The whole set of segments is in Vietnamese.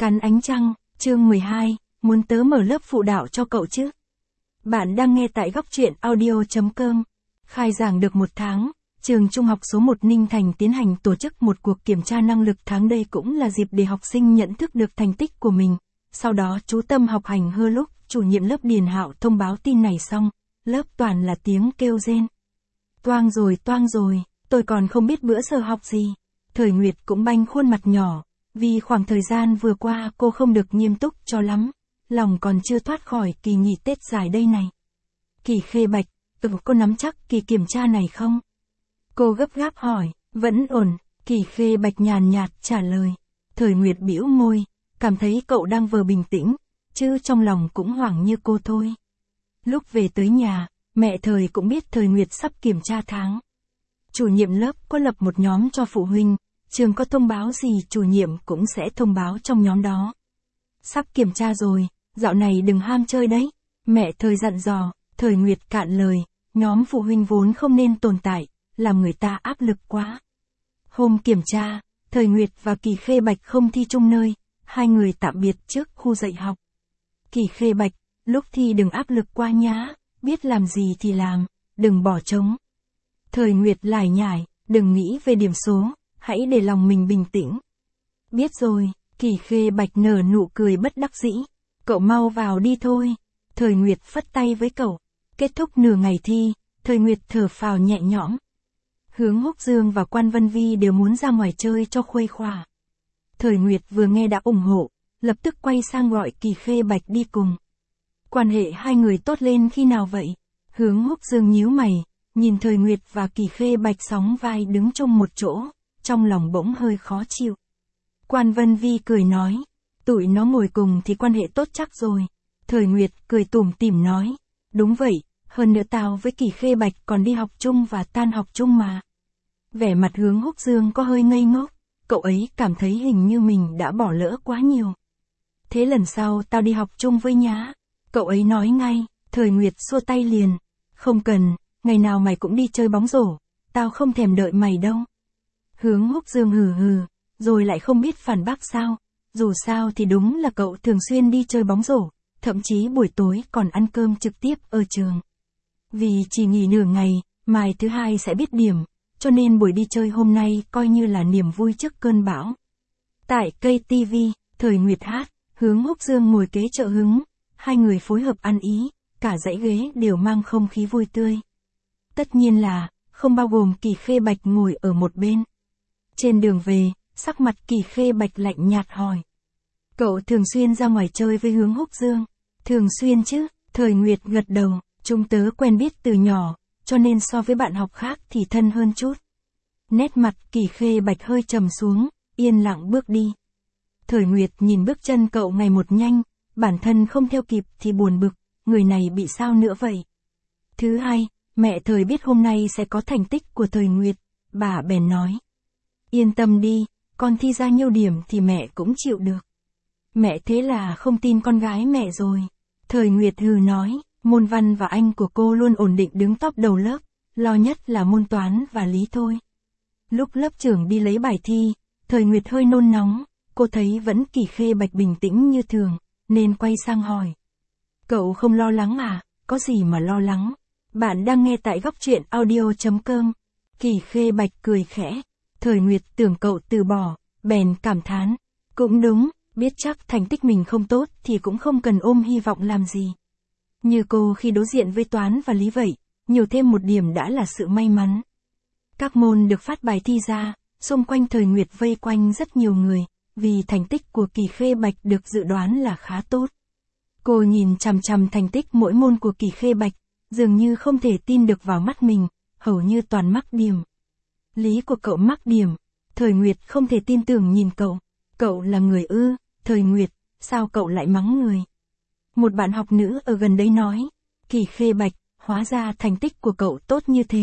Cắn ánh trăng, chương 12, muốn tớ mở lớp phụ đạo cho cậu chứ? Bạn đang nghe tại góc truyện audio.com. Khai giảng được 1 tháng, trường trung học số 1 Ninh Thành tiến hành tổ chức một cuộc kiểm tra năng lực tháng, đây cũng là dịp để học sinh nhận thức được thành tích của mình. Sau đó chú tâm học hành. Lúc chủ nhiệm lớp Điền Hạo thông báo tin này xong, lớp toàn là tiếng kêu rên. Toang rồi, tôi còn không biết bữa giờ học gì. Thời Nguyệt cũng banh khuôn mặt nhỏ, vì khoảng thời gian vừa qua cô không được nghiêm túc cho lắm, lòng còn chưa thoát khỏi kỳ nghỉ Tết dài đây này. Kỳ Khê Bạch, cô nắm chắc kỳ kiểm tra này không? Cô gấp gáp hỏi. Vẫn ổn, Kỳ Khê Bạch nhàn nhạt trả lời. Thời Nguyệt bĩu môi, cảm thấy cậu đang vờ bình tĩnh, chứ trong lòng cũng hoảng như cô thôi. Lúc về tới nhà, mẹ Thời cũng biết Thời Nguyệt sắp kiểm tra tháng. Chủ nhiệm lớp có lập một nhóm cho phụ huynh, trường có thông báo gì chủ nhiệm cũng sẽ thông báo trong nhóm đó. Sắp kiểm tra rồi, dạo này đừng ham chơi đấy, mẹ Thời dặn dò. Thời Nguyệt cạn lời, nhóm phụ huynh vốn không nên tồn tại, làm người ta áp lực quá. Hôm kiểm tra, Thời Nguyệt và Kỳ Khê Bạch không thi chung nơi, hai người tạm biệt trước khu dạy học. Kỳ Khê Bạch, lúc thi đừng áp lực quá nhá, biết làm gì thì làm, đừng bỏ trống. Thời Nguyệt lải nhải, đừng nghĩ về điểm số, hãy để lòng mình bình tĩnh. Biết rồi, Kỳ Khê Bạch nở nụ cười bất đắc dĩ. Cậu mau vào đi thôi. Thời Nguyệt phất tay với cậu. Kết thúc nửa ngày thi, Thời Nguyệt thở phào nhẹ nhõm. Hướng Húc Dương và Quan Vân Vi đều muốn ra ngoài chơi cho khuây khỏa. Thời Nguyệt vừa nghe đã ủng hộ, lập tức quay sang gọi Kỳ Khê Bạch đi cùng. Quan hệ hai người tốt lên khi nào vậy? Hướng Húc Dương nhíu mày, nhìn Thời Nguyệt và Kỳ Khê Bạch sóng vai đứng chung một chỗ, trong lòng bỗng hơi khó chịu. Quan Vân Vi cười nói, tụi nó ngồi cùng thì quan hệ tốt chắc rồi. Thời Nguyệt cười tủm tỉm nói, đúng vậy, hơn nữa tao với Kỳ Khê Bạch còn đi học chung và tan học chung mà. Vẻ mặt Hướng Húc Dương có hơi ngây ngốc, cậu ấy cảm thấy hình như mình đã bỏ lỡ quá nhiều. Thế lần sau tao đi học chung với nhá. Cậu ấy nói ngay. Thời Nguyệt xua tay liền, không cần, ngày nào mày cũng đi chơi bóng rổ, tao không thèm đợi mày đâu. Hướng Húc Dương hừ hừ, rồi lại không biết phản bác sao, dù sao thì đúng là cậu thường xuyên đi chơi bóng rổ, thậm chí buổi tối còn ăn cơm trực tiếp ở trường. Vì chỉ nghỉ nửa ngày, mai thứ hai sẽ biết điểm, cho nên buổi đi chơi hôm nay coi như là niềm vui trước cơn bão. Tại cây TV, Thời Nguyệt hát, Hướng Húc Dương ngồi kế trợ hứng, hai người phối hợp ăn ý, cả dãy ghế đều mang không khí vui tươi. Tất nhiên là, không bao gồm Kỳ Khê Bạch ngồi ở một bên. Trên đường về, sắc mặt Kỳ Khê Bạch lạnh nhạt hỏi. Cậu thường xuyên ra ngoài chơi với Hướng Húc Dương? Thường xuyên chứ, Thời Nguyệt gật đầu, chúng tớ quen biết từ nhỏ, cho nên so với bạn học khác thì thân hơn chút. Nét mặt Kỳ Khê Bạch hơi trầm xuống, yên lặng bước đi. Thời Nguyệt nhìn bước chân cậu ngày một nhanh, bản thân không theo kịp thì buồn bực, người này bị sao nữa vậy? Thứ hai, mẹ Thời biết hôm nay sẽ có thành tích của Thời Nguyệt, bà bèn nói. Yên tâm đi, con thi ra nhiêu điểm thì mẹ cũng chịu được. Mẹ thế là không tin con gái mẹ rồi. Thời Nguyệt hừ nói, môn văn và Anh của cô luôn ổn định đứng top đầu lớp, lo nhất là môn toán và lý thôi. Lúc lớp trưởng đi lấy bài thi, Thời Nguyệt hơi nôn nóng, cô thấy vẫn Kỳ Khê Bạch bình tĩnh như thường, nên quay sang hỏi. Cậu không lo lắng à? Có gì mà lo lắng? Bạn đang nghe tại góc truyện audio.com. Kỳ Khê Bạch cười khẽ. Thời Nguyệt tưởng cậu từ bỏ, bèn cảm thán. Cũng đúng, biết chắc thành tích mình không tốt thì cũng không cần ôm hy vọng làm gì. Như cô khi đối diện với toán và lý vậy, nhiều thêm một điểm đã là sự may mắn. Các môn được phát bài thi ra, xung quanh Thời Nguyệt vây quanh rất nhiều người, vì thành tích của Kỳ Khê Bạch được dự đoán là khá tốt. Cô nhìn chằm chằm thành tích mỗi môn của Kỳ Khê Bạch, dường như không thể tin được vào mắt mình, hầu như toàn mắc điểm. Lý của cậu mắc điểm. Thời Nguyệt không thể tin tưởng nhìn cậu. Cậu là người ư? Thời Nguyệt, sao cậu lại mắng người? Một bạn học nữ ở gần đấy nói. Kỳ Khê Bạch, hóa ra thành tích của cậu tốt như thế.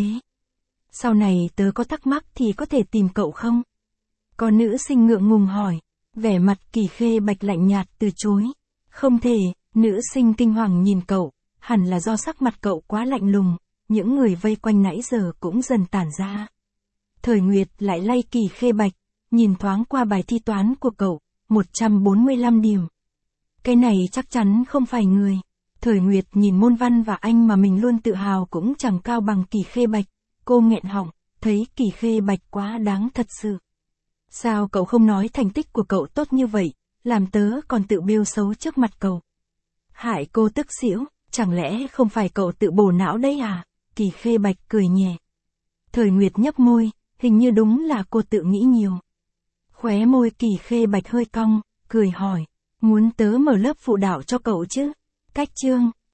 Sau này tớ có thắc mắc thì có thể tìm cậu không? Có nữ sinh ngượng ngùng hỏi. Vẻ mặt Kỳ Khê Bạch lạnh nhạt từ chối. Không thể. Nữ sinh kinh hoàng nhìn cậu, hẳn là do sắc mặt cậu quá lạnh lùng, những người vây quanh nãy giờ cũng dần tản ra. Thời Nguyệt lại lay Kỳ Khê Bạch, nhìn thoáng qua bài thi toán của cậu, 145 điểm. Cái này chắc chắn không phải người. Thời Nguyệt nhìn môn văn và anh mà mình luôn tự hào cũng chẳng cao bằng Kỳ Khê Bạch. Cô nghẹn họng, thấy Kỳ Khê Bạch quá đáng thật sự. Sao cậu không nói thành tích của cậu tốt như vậy, làm tớ còn tự bêu xấu trước mặt cậu. Hại cô tức xỉu, chẳng lẽ không phải cậu tự bổ não đấy à? Kỳ Khê Bạch cười nhẹ. Thời Nguyệt nhấp môi, hình như đúng là cô tự nghĩ nhiều. Khóe môi Kỳ Khê Bạch hơi cong, cười hỏi, muốn tớ mở lớp phụ đạo cho cậu chứ? Cách chương